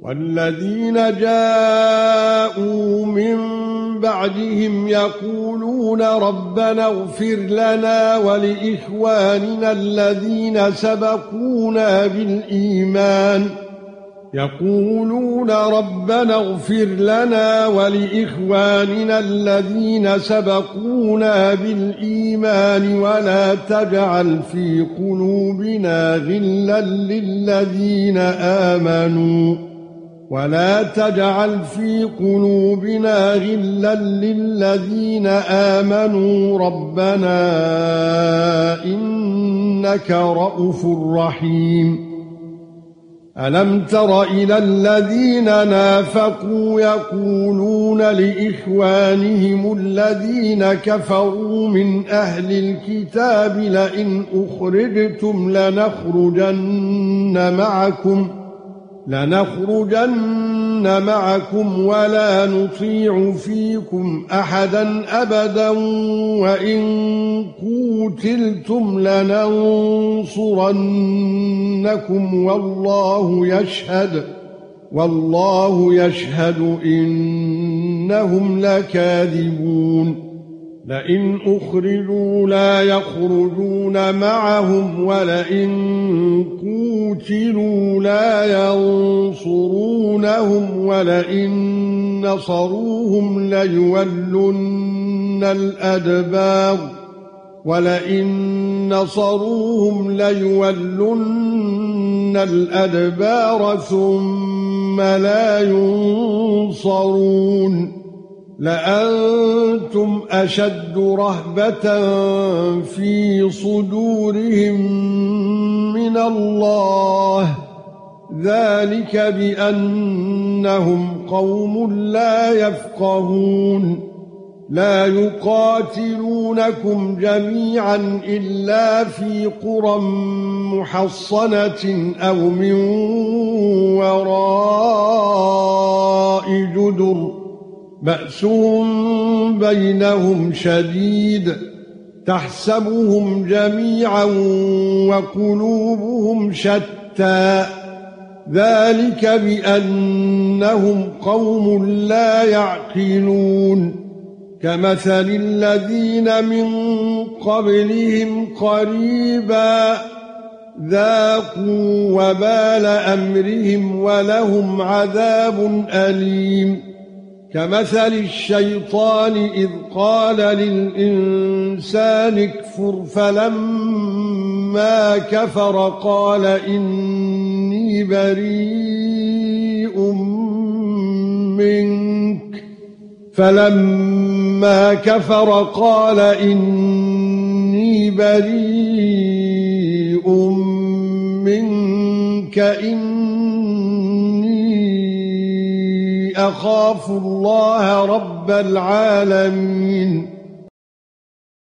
والذين جاءوا من بعدهم يقولون ربنا اغفر لنا ولإخواننا الذين سبقونا بالإيمان ولا تجعل في قلوبنا غلا للذين آمنوا ربنا إنك رؤوف رحيم. ألم تر إلى الذين نافقوا يقولون لإخوانهم الذين كفروا من أهل الكتاب لئن أخرجتم لنخرجن معكم ولا نطيع فيكم أحدا أبدا وإن قوتلتم لننصرنكم والله يشهد إنهم لكاذبون. لئن أخرجوا لا يخرجون معهم ولئن قوتلوا لا ينصرونهم ولئن نصروهم ليولن الأدبار ثم لا ينصرون. لأنتم أشد رهبة في صدورهم من الله ذلك بأنهم قوم لا يفقهون. لا يقاتلونكم جميعا إلا في قرى محصنة أو من وراء جدر بأسهم بينهم شديد تحسبهم جميعا وقلوبهم شتى ذلك بأنهم قوم لا يعقلون. كمثل الذين من قبلهم قريبا ذاقوا وبال أمرهم ولهم عذاب أليم. كمثل الشيطان إذ قال للإنسان اكفر فلما كفر قال إني بريء منك إني أخاف الله رب العالمين.